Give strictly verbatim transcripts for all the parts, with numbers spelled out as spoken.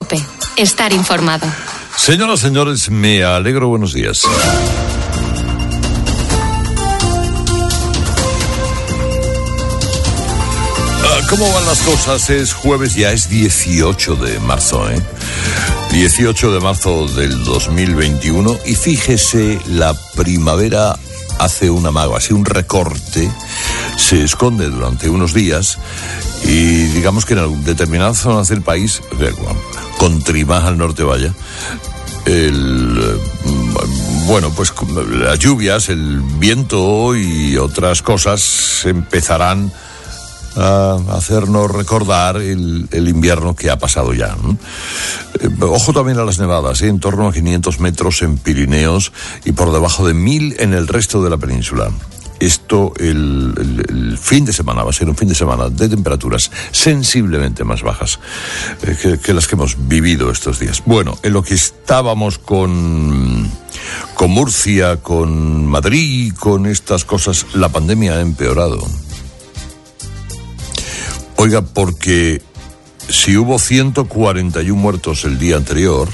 COPE. Estar informado. Señoras, señores, me alegro, buenos días. ¿Cómo van las cosas? Es jueves, ya es dieciocho de marzo, ¿eh? dieciocho de marzo del dos mil veintiuno, y fíjese, la primavera hace un amago, así un recorte, se esconde durante unos días y digamos que en determinadas zonas del país, country más al norte vaya, el, bueno, pues las lluvias, el viento y otras cosas empezarán a hacernos recordar el, el invierno que ha pasado ya, ¿no? Eh, ojo también a las nevadas, ¿eh? En torno a quinientos metros en Pirineos y por debajo de mil en el resto de la península. Esto el, el, el fin de semana va a ser un fin de semana de temperaturas sensiblemente más bajas eh, que, que las que hemos vivido estos días. Bueno, en lo que estábamos con, con Murcia, con Madrid, con estas cosas, la pandemia ha empeorado. Oiga, porque si hubo ciento cuarenta y uno muertos el día anterior,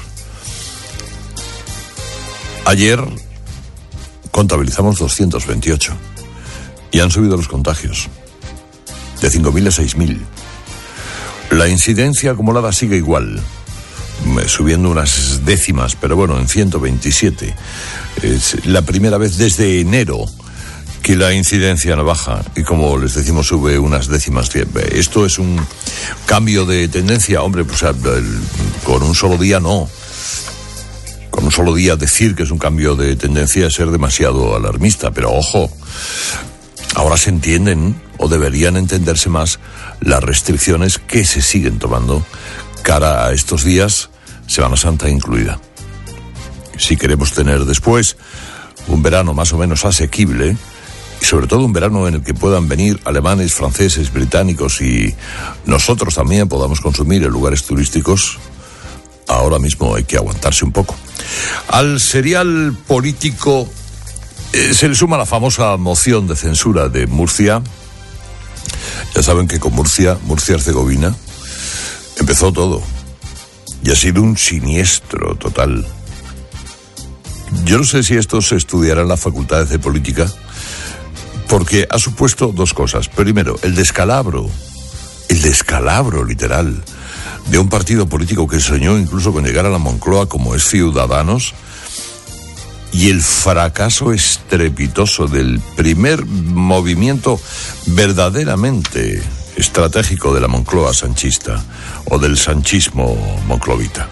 ayer contabilizamos doscientos veintiocho y han subido los contagios de cinco mil a seis mil. La incidencia acumulada sigue igual, subiendo unas décimas, pero bueno, en ciento veintisiete. Es la primera vez desde enero que la incidencia no baja y, como les decimos, sube unas décimas. Esto es un cambio de tendencia, hombre, pues el, con un solo día no. Con un solo día decir que es un cambio de tendencia es ser demasiado alarmista, pero ojo, ahora se entienden, o deberían entenderse más, las restricciones que se siguen tomando cara a estos días, Semana Santa incluida. Si queremos tener después un verano más o menos asequible, y sobre todo un verano en el que puedan venir alemanes, franceses, británicos y nosotros también podamos consumir en lugares turísticos, ahora mismo hay que aguantarse un poco. Al serial político eh, se le suma la famosa moción de censura de Murcia. Ya saben que con Murcia, Murcia-Herzegovina, empezó todo y ha sido un siniestro total. Yo no sé si esto se estudiará en las facultades de política, porque ha supuesto dos cosas. Primero, el descalabro, el descalabro literal de un partido político que soñó incluso con llegar a la Moncloa como es Ciudadanos, y el fracaso estrepitoso del primer movimiento verdaderamente estratégico de la Moncloa sanchista o del sanchismo monclovita.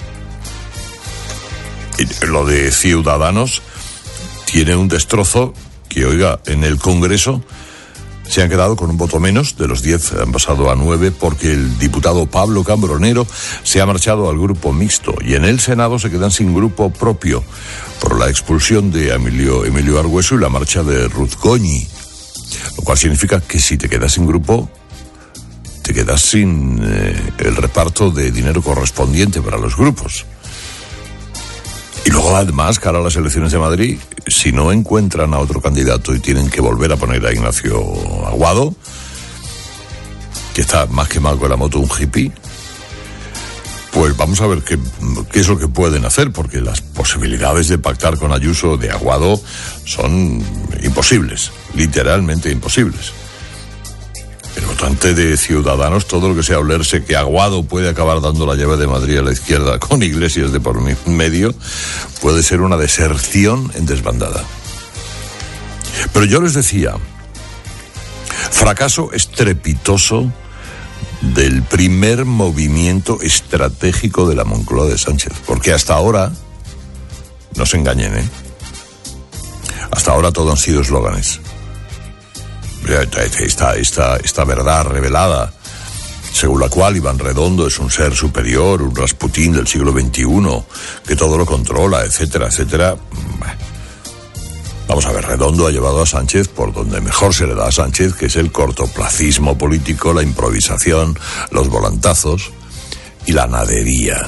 Y lo de Ciudadanos tiene un destrozo que, oiga, en el Congreso se han quedado con un voto menos, de los diez han pasado a nueve, porque el diputado Pablo Cambronero se ha marchado al grupo mixto, y en el Senado se quedan sin grupo propio por la expulsión de Emilio, Emilio Argüeso y la marcha de Ruth Goñi, lo cual significa que si te quedas sin grupo, te quedas sin eh, el reparto de dinero correspondiente para los grupos. Y luego, además, cara a las elecciones de Madrid, si no encuentran a otro candidato y tienen que volver a poner a Ignacio Aguado, que está más quemado con la moto un hippie, pues vamos a ver qué, qué es lo que pueden hacer, porque las posibilidades de pactar con Ayuso de Aguado son imposibles, literalmente imposibles. El votante de Ciudadanos, todo lo que sea olerse que Aguado puede acabar dando la llave de Madrid a la izquierda con Iglesias de por medio, puede ser una deserción en desbandada. Pero yo les decía, fracaso estrepitoso del primer movimiento estratégico de la Moncloa de Sánchez, porque hasta ahora, no se engañen, ¿eh? Hasta ahora todo han sido eslóganes. Esta, esta, esta verdad revelada, según la cual Iván Redondo es un ser superior, un Rasputín del siglo veintiuno, que todo lo controla, etcétera, etcétera. Vamos a ver, Redondo ha llevado a Sánchez por donde mejor se le da a Sánchez, que es el cortoplacismo político, la improvisación, los volantazos y la nadería.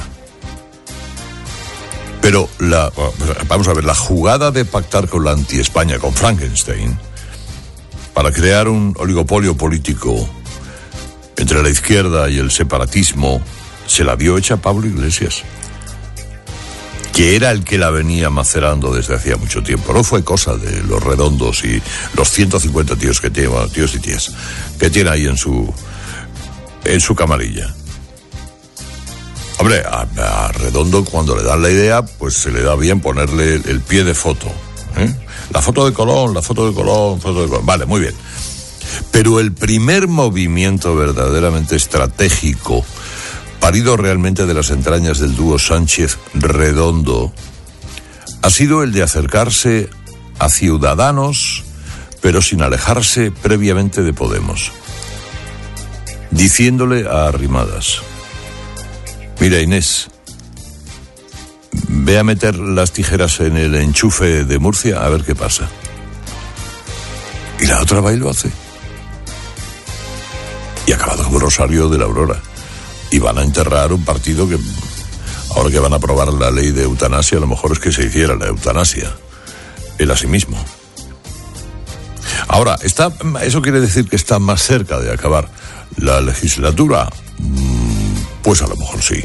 Pero la, vamos a ver, la jugada de pactar con la anti-España, con Frankenstein, para crear un oligopolio político entre la izquierda y el separatismo, se la dio hecha a Pablo Iglesias, que era el que la venía macerando desde hacía mucho tiempo. No fue cosa de los Redondos y los ciento cincuenta tíos que tiene, bueno, tíos y tías, que tiene ahí en su, en su camarilla. Hombre, a, a Redondo cuando le dan la idea, pues se le da bien ponerle el, el pie de foto, ¿eh? La foto de Colón, la foto de Colón, foto de Colón. Vale, muy bien. Pero el primer movimiento verdaderamente estratégico, parido realmente de las entrañas del dúo Sánchez-Redondo, ha sido el de acercarse a Ciudadanos, pero sin alejarse previamente de Podemos, diciéndole a Arrimadas: mira, Inés, ve a meter las tijeras en el enchufe de Murcia a ver qué pasa. Y la otra va y lo hace. Y ha acabado como Rosario de la Aurora. Y van a enterrar un partido que, ahora que van a aprobar la ley de eutanasia, a lo mejor es que se hiciera la eutanasia él a sí mismo. Ahora, está, ¿eso quiere decir que está más cerca de acabar la legislatura? Pues a lo mejor sí.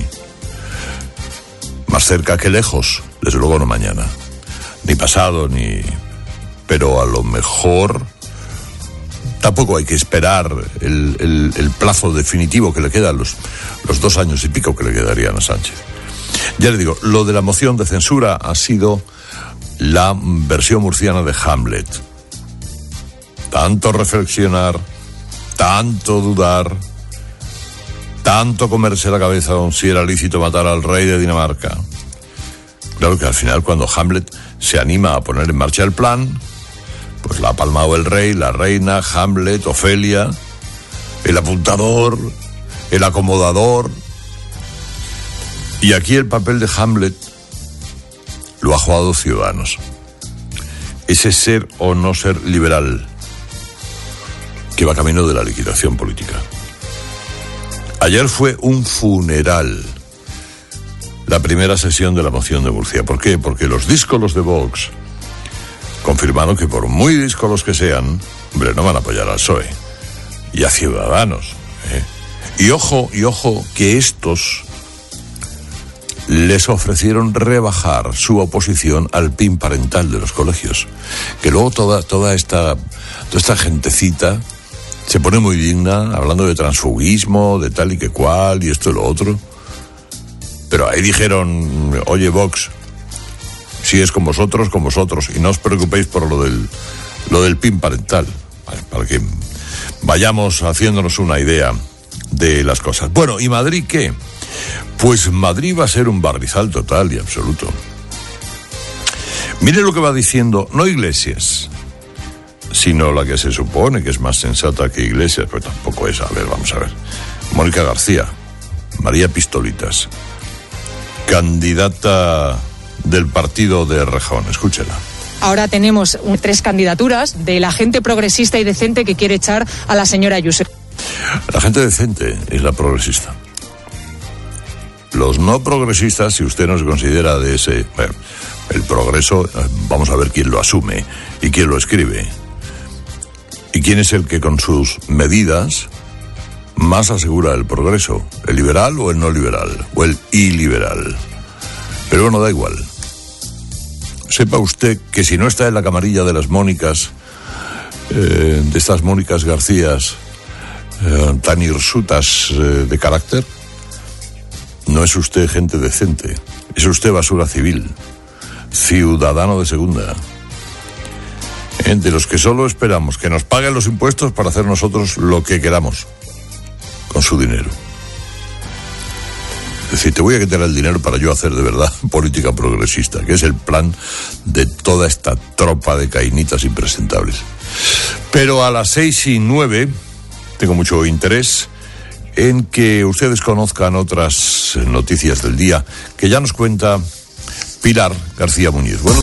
Más cerca que lejos, desde luego no mañana, ni pasado, ni... Pero a lo mejor tampoco hay que esperar el, el, el plazo definitivo que le quedan, los, los dos años y pico que le quedarían a Sánchez. Ya le digo, lo de la moción de censura ha sido la versión murciana de Hamlet. Tanto reflexionar, tanto dudar, tanto comerse la cabeza con si era lícito matar al rey de Dinamarca. Claro que al final, cuando Hamlet se anima a poner en marcha el plan, pues la ha palmado el rey, la reina, Hamlet, Ofelia, el apuntador, el acomodador. Y aquí el papel de Hamlet lo ha jugado Ciudadanos. Ese ser o no ser liberal que va camino de la liquidación política. Ayer fue un funeral la primera sesión de la moción de Murcia. ¿Por qué? Porque los díscolos de Vox confirmaron que por muy díscolos que sean, hombre, no van a apoyar al P S O E y a Ciudadanos, ¿eh? Y ojo, y ojo, que estos les ofrecieron rebajar su oposición al P I N parental de los colegios. Que luego toda, toda esta, toda esta gentecita se pone muy digna hablando de transfugismo, de tal y que cual, y esto y lo otro. Pero ahí dijeron: oye, Vox, si es con vosotros, con vosotros, y no os preocupéis por lo del, lo del P I N parental, ¿vale? Para que vayamos haciéndonos una idea de las cosas. Bueno, ¿y Madrid qué? Pues Madrid va a ser un barrizal total y absoluto. Mire lo que va diciendo, no Iglesias, sino la que se supone que es más sensata que Iglesias, pero tampoco es. A ver, vamos a ver. Mónica García, María Pistolitas, candidata del partido de Rejón. Escúchela. Ahora tenemos tres candidaturas de la gente progresista y decente que quiere echar a la señora Ayuso. La gente decente es la progresista. Los no progresistas, si usted no se considera de ese... Bueno, el progreso, vamos a ver quién lo asume y quién lo escribe. ¿Y quién es el que con sus medidas más asegura el progreso? ¿El liberal o el no liberal? ¿O el iliberal? Pero bueno, da igual. Sepa usted que si no está en la camarilla de las Mónicas, eh, de estas Mónicas Garcías, eh, tan hirsutas eh, de carácter, no es usted gente decente, es usted basura civil, ciudadano de segunda, eh, de los que solo esperamos que nos paguen los impuestos para hacer nosotros lo que queramos con su dinero. Es decir, te voy a quitar el dinero para yo hacer de verdad política progresista, que es el plan de toda esta tropa de cainitas impresentables. Pero a las seis y nueve tengo mucho interés en que ustedes conozcan otras noticias del día que ya nos cuenta Pilar García Muñiz. Bueno,